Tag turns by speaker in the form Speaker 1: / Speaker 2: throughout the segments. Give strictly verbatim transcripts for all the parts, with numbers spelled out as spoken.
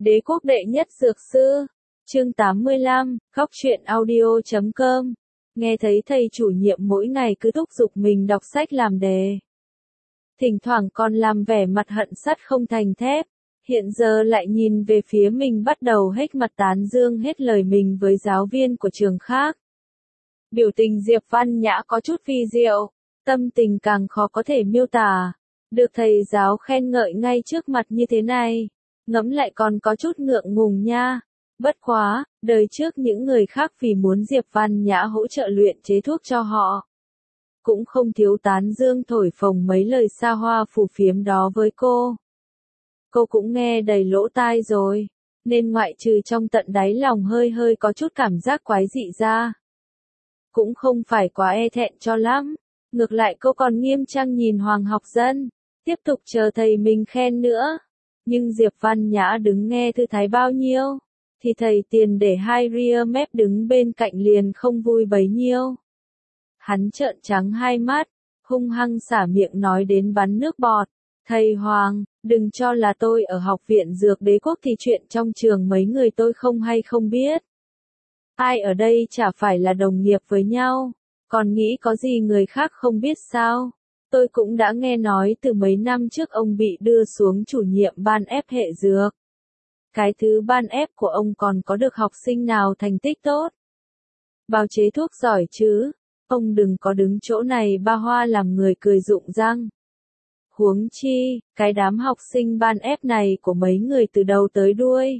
Speaker 1: Đế quốc đệ nhất dược sư. Chương tám mươi lăm, khóc chuyện audio chấm com. Nghe thấy thầy chủ nhiệm mỗi ngày cứ thúc giục mình đọc sách làm đề. Thỉnh thoảng còn làm vẻ mặt hận sắt không thành thép. Hiện giờ lại nhìn về phía mình bắt đầu hết mặt tán dương hết lời mình với giáo viên của trường khác. Biểu tình Diệp Văn Nhã có chút vi diệu, tâm tình càng khó có thể miêu tả. Được thầy giáo khen ngợi ngay trước mặt như thế này, ngẫm lại còn có chút ngượng ngùng nha. Bất quá, đời trước những người khác vì muốn Diệp Văn Nhã hỗ trợ luyện chế thuốc cho họ, cũng không thiếu tán dương thổi phồng mấy lời xa hoa phù phiếm đó với cô. Cô cũng nghe đầy lỗ tai rồi, nên ngoại trừ trong tận đáy lòng hơi hơi có chút cảm giác quái dị ra, cũng không phải quá e thẹn cho lắm. Ngược lại cô còn nghiêm trang nhìn Hoàng Học Dân, tiếp tục chờ thầy mình khen nữa. Nhưng Diệp Văn Nhã đứng nghe thư thái bao nhiêu, thì thầy Tiền để hai ria mép đứng bên cạnh liền không vui bấy nhiêu. Hắn trợn trắng hai mắt, hung hăng xả miệng nói đến bắn nước bọt. Thầy Hoàng, đừng cho là tôi ở học viện Dược Đế Quốc thì chuyện trong trường mấy người tôi không hay không biết. Ai ở đây chả phải là đồng nghiệp với nhau, còn nghĩ có gì người khác không biết sao. Tôi cũng đã nghe nói từ mấy năm trước ông bị đưa xuống chủ nhiệm ban ép hệ dược. Cái thứ ban ép của ông còn có được học sinh nào thành tích tốt. Bào chế thuốc giỏi chứ, ông đừng có đứng chỗ này ba hoa làm người cười rụng răng. Huống chi, cái đám học sinh ban ép này của mấy người từ đầu tới đuôi,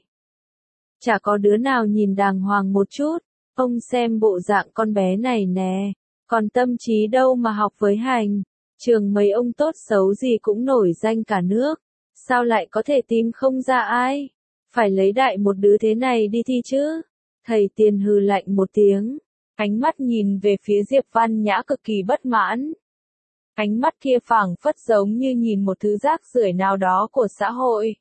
Speaker 1: chả có đứa nào nhìn đàng hoàng một chút. Ông xem bộ dạng con bé này nè, còn tâm trí đâu mà học với hành. Trường mấy ông tốt xấu gì cũng nổi danh cả nước, sao lại có thể tìm không ra ai? Phải lấy đại một đứa thế này đi thi chứ? Thầy Tiền hừ lạnh một tiếng, ánh mắt nhìn về phía Diệp Văn Nhã cực kỳ bất mãn. Ánh mắt kia phảng phất giống như nhìn một thứ rác rưởi nào đó của xã hội,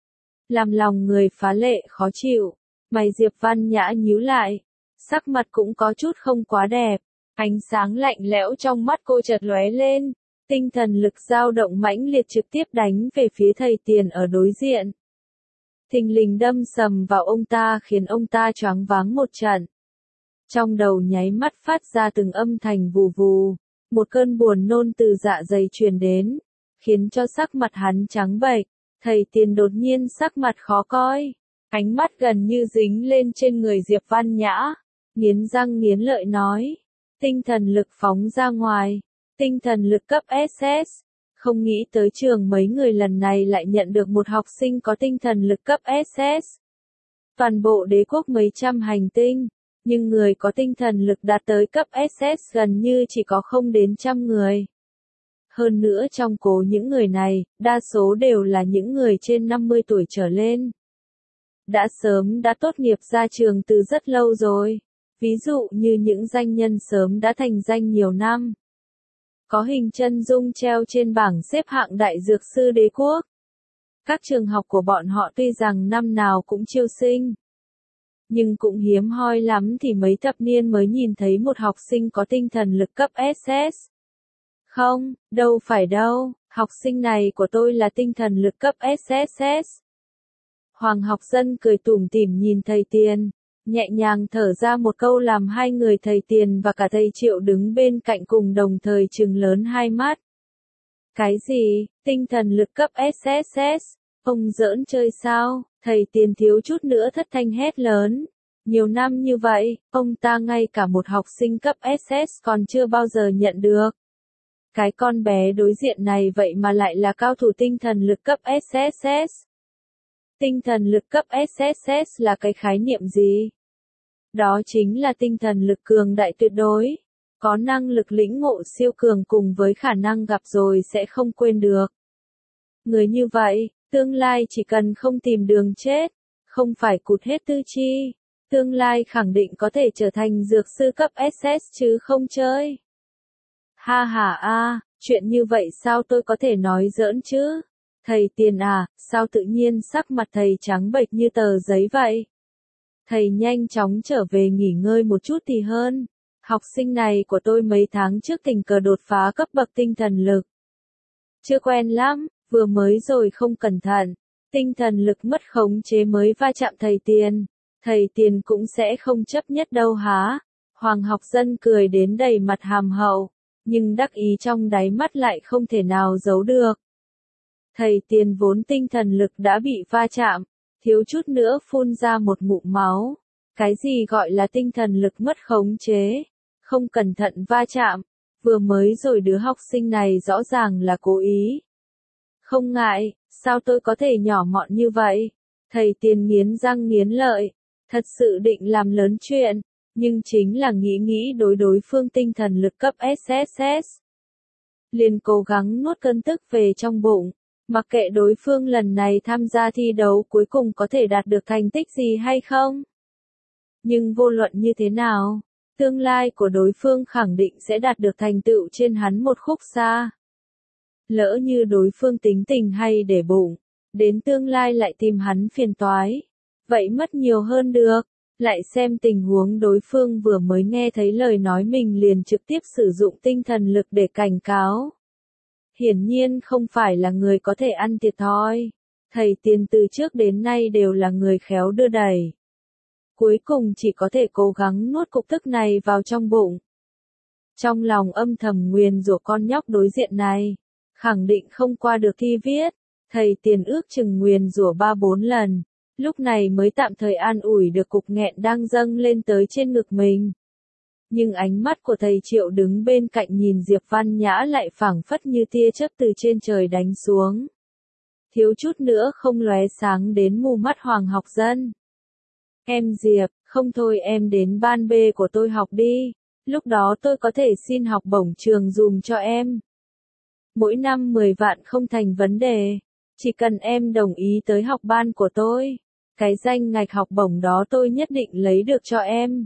Speaker 1: làm lòng người phá lệ khó chịu. Mày Diệp Văn Nhã nhíu lại, sắc mặt cũng có chút không quá đẹp. Ánh sáng lạnh lẽo trong mắt cô chợt lóe lên, tinh thần lực dao động mãnh liệt trực tiếp đánh về phía thầy Tiền ở đối diện. Thình lình đâm sầm vào ông ta khiến ông ta choáng váng một trận. Trong đầu nháy mắt phát ra từng âm thanh vù vù, một cơn buồn nôn từ dạ dày truyền đến, khiến cho sắc mặt hắn trắng bệch. Thầy Tiền đột nhiên sắc mặt khó coi, ánh mắt gần như dính lên trên người Diệp Văn Nhã, nghiến răng nghiến lợi nói. Tinh thần lực phóng ra ngoài, tinh thần lực cấp ét ét, không nghĩ tới trường mấy người lần này lại nhận được một học sinh có tinh thần lực cấp ét ét. Toàn bộ đế quốc mấy trăm hành tinh, nhưng người có tinh thần lực đạt tới cấp ét ét gần như chỉ có không đến trăm người. Hơn nữa trong số những người này, đa số đều là những người trên năm mươi tuổi trở lên. Đã sớm đã tốt nghiệp ra trường từ rất lâu rồi. Ví dụ như những danh nhân sớm đã thành danh nhiều năm, có hình chân dung treo trên bảng xếp hạng đại dược sư đế quốc. Các trường học của bọn họ tuy rằng năm nào cũng chiêu sinh, nhưng cũng hiếm hoi lắm thì mấy thập niên mới nhìn thấy một học sinh có tinh thần lực cấp ét ét. Không, đâu phải đâu, học sinh này của tôi là tinh thần lực cấp ét ét. Hoàng Học Dân cười tủm tỉm nhìn thầy Tiền, nhẹ nhàng thở ra một câu làm hai người thầy Tiền và cả thầy Triệu đứng bên cạnh cùng đồng thời trừng lớn hai mắt. Cái gì, tinh thần lực cấp ét ét? Ông giỡn chơi sao? Thầy Tiền thiếu chút nữa thất thanh hét lớn. Nhiều năm như vậy, ông ta ngay cả một học sinh cấp ét ét còn chưa bao giờ nhận được. Cái con bé đối diện này vậy mà lại là cao thủ tinh thần lực cấp ét ét. Tinh thần lực cấp ét ét là cái khái niệm gì? Đó chính là tinh thần lực cường đại tuyệt đối, có năng lực lĩnh ngộ siêu cường cùng với khả năng gặp rồi sẽ không quên được. Người như vậy, tương lai chỉ cần không tìm đường chết, không phải cụt hết tư chi, tương lai khẳng định có thể trở thành dược sư cấp ét ét chứ không chơi. Ha ha a, chuyện như vậy sao tôi có thể nói giỡn chứ? Thầy Tiền à, sao tự nhiên sắc mặt thầy trắng bệch như tờ giấy vậy? Thầy nhanh chóng trở về nghỉ ngơi một chút thì hơn. Học sinh này của tôi mấy tháng trước tình cờ đột phá cấp bậc tinh thần lực. Chưa quen lắm, vừa mới rồi không cẩn thận, Tinh thần lực mất khống chế mới va chạm thầy Tiền. Thầy Tiền cũng sẽ không chấp nhất đâu há. Hoàng Học Dân cười đến đầy mặt hàm hậu, nhưng đắc ý trong đáy mắt lại không thể nào giấu được. Thầy Tiền vốn tinh thần lực đã bị va chạm, thiếu chút nữa phun ra một ngụm máu. Cái gì gọi là tinh thần lực mất khống chế? Không cẩn thận va chạm, vừa mới rồi đứa học sinh này rõ ràng là cố ý. Không ngại, sao tôi có thể nhỏ mọn như vậy? Thầy Tiền nghiến răng nghiến lợi, thật sự định làm lớn chuyện, nhưng chính là nghĩ nghĩ đối đối phương tinh thần lực cấp ét ét ét. Liền cố gắng nuốt cơn tức về trong bụng, mặc kệ đối phương lần này tham gia thi đấu cuối cùng có thể đạt được thành tích gì hay không. Nhưng vô luận như thế nào, tương lai của đối phương khẳng định sẽ đạt được thành tựu trên hắn một khúc xa. Lỡ như đối phương tính tình hay để bụng, đến tương lai lại tìm hắn phiền toái, vậy mất nhiều hơn được. Lại xem tình huống đối phương vừa mới nghe thấy lời nói mình liền trực tiếp sử dụng tinh thần lực để cảnh cáo. Hiển nhiên không phải là người có thể ăn thiệt thòi. Thầy Tiền từ trước đến nay đều là người khéo đưa đẩy. Cuối cùng chỉ có thể cố gắng nuốt cục tức này vào trong bụng. Trong lòng âm thầm nguyền rủa con nhóc đối diện này, khẳng định không qua được thi viết. Thầy Tiền ước chừng nguyền rủa ba bốn lần, lúc này mới tạm thời an ủi được cục nghẹn đang dâng lên tới trên ngực mình. Nhưng ánh mắt của thầy Triệu đứng bên cạnh nhìn Diệp Văn Nhã lại phảng phất như tia chớp từ trên trời đánh xuống. Thiếu chút nữa không lóe sáng đến mù mắt Hoàng Học Dân. Em Diệp, không thôi em đến ban B của tôi học đi, lúc đó tôi có thể xin học bổng trường dùm cho em. Mỗi năm mười vạn không thành vấn đề, chỉ cần em đồng ý tới học ban của tôi. Cái danh ngạch học bổng đó tôi nhất định lấy được cho em.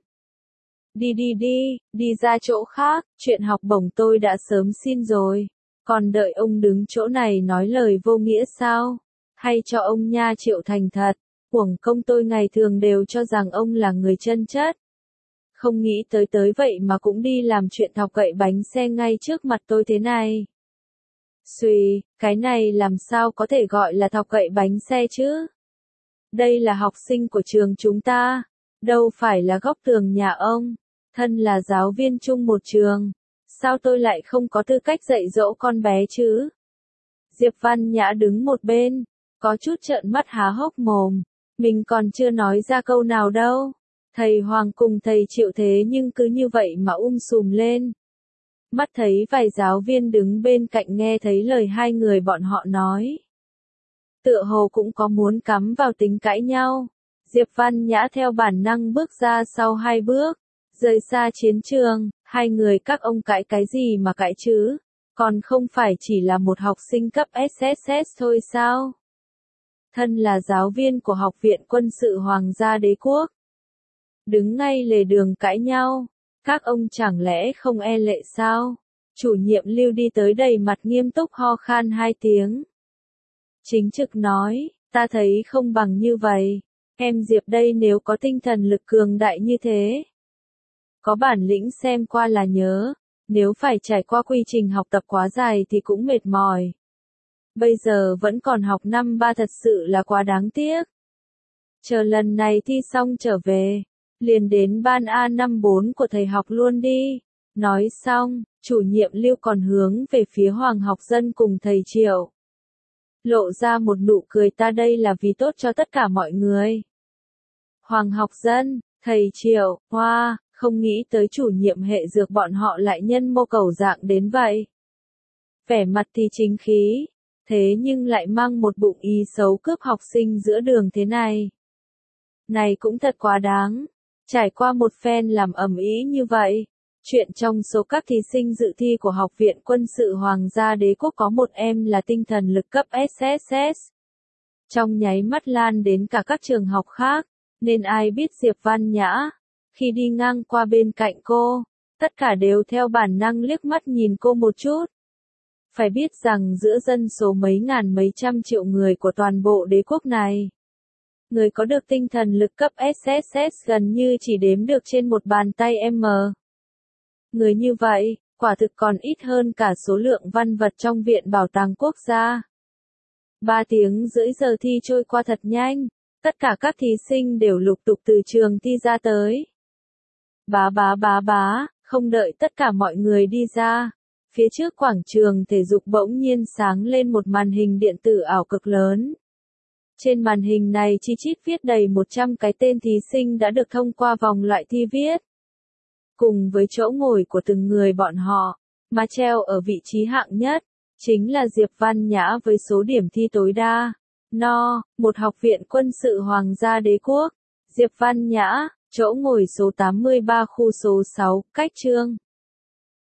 Speaker 1: Đi đi đi, đi ra chỗ khác, chuyện học bổng tôi đã sớm xin rồi. Còn đợi ông đứng chỗ này nói lời vô nghĩa sao? Hay cho ông nha Triệu thành thật, uổng công tôi ngày thường đều cho rằng ông là người chân chất. Không nghĩ tới tới vậy mà cũng đi làm chuyện thọc cậy bánh xe ngay trước mặt tôi thế này. Xùi, cái này làm sao có thể gọi là thọc cậy bánh xe chứ? Đây là học sinh của trường chúng ta, đâu phải là góc tường nhà ông. Thân là giáo viên chung một trường, sao tôi lại không có tư cách dạy dỗ con bé chứ? Diệp Văn Nhã đứng một bên, có chút trợn mắt há hốc mồm, mình còn chưa nói ra câu nào đâu. Thầy Hoàng cùng thầy Triệu thế nhưng cứ như vậy mà um sùm lên. Mắt thấy vài giáo viên đứng bên cạnh nghe thấy lời hai người bọn họ nói. Tựa hồ cũng có muốn cắm vào tính cãi nhau. Diệp Văn Nhã theo bản năng bước ra sau hai bước, rời xa chiến trường. Hai người các ông cãi cái gì mà cãi chứ? Còn không phải chỉ là một học sinh cấp ét ét ét thôi sao? Thân là giáo viên của Học viện Quân sự Hoàng gia Đế quốc, đứng ngay lề đường cãi nhau, các ông chẳng lẽ không e lệ sao? Chủ nhiệm Lưu đi tới đầy mặt nghiêm túc ho khan hai tiếng. Chính trực nói, ta thấy không bằng như vậy. Em Diệp đây nếu có tinh thần lực cường đại như thế, có bản lĩnh xem qua là nhớ, nếu phải trải qua quy trình học tập quá dài thì cũng mệt mỏi. Bây giờ vẫn còn học năm ba thật sự là quá đáng tiếc. Chờ lần này thi xong trở về, liền đến ban A năm bốn của thầy học luôn đi. Nói xong, chủ nhiệm Lưu còn hướng về phía Hoàng Học Dân cùng thầy Triệu. Lộ ra một nụ cười, ta đây là vì tốt cho tất cả mọi người. Hoàng Học Dân, thầy Triệu, hoa, không nghĩ tới chủ nhiệm hệ dược bọn họ lại nhân mô cầu dạng đến vậy. Vẻ mặt thì chính khí, thế nhưng lại mang một bụng ý xấu cướp học sinh giữa đường thế này. Này cũng thật quá đáng, trải qua một phen làm ầm ĩ như vậy. Chuyện trong số các thí sinh dự thi của Học viện Quân sự Hoàng gia Đế quốc có một em là tinh thần lực cấp ét ét ét. Trong nháy mắt lan đến cả các trường học khác, nên ai biết Diệp Văn Nhã, khi đi ngang qua bên cạnh cô, tất cả đều theo bản năng liếc mắt nhìn cô một chút. Phải biết rằng giữa dân số mấy ngàn mấy trăm triệu người của toàn bộ đế quốc này, người có được tinh thần lực cấp ét ét ét gần như chỉ đếm được trên một bàn tay em. Người như vậy, quả thực còn ít hơn cả số lượng văn vật trong Viện Bảo tàng Quốc gia. Ba tiếng rưỡi giờ thi trôi qua thật nhanh, tất cả các thí sinh đều lục tục từ trường thi ra tới. Bá bá bá bá, không đợi tất cả mọi người đi ra, phía trước quảng trường thể dục bỗng nhiên sáng lên một màn hình điện tử ảo cực lớn. Trên màn hình này chi chít viết đầy một trăm cái tên thí sinh đã được thông qua vòng loại thi viết. Cùng với chỗ ngồi của từng người bọn họ, mà treo ở vị trí hạng nhất, chính là Diệp Văn Nhã với số điểm thi tối đa. No, một học viện quân sự Hoàng gia Đế quốc. Diệp Văn Nhã, chỗ ngồi số tám mươi ba khu số sáu, cách chương.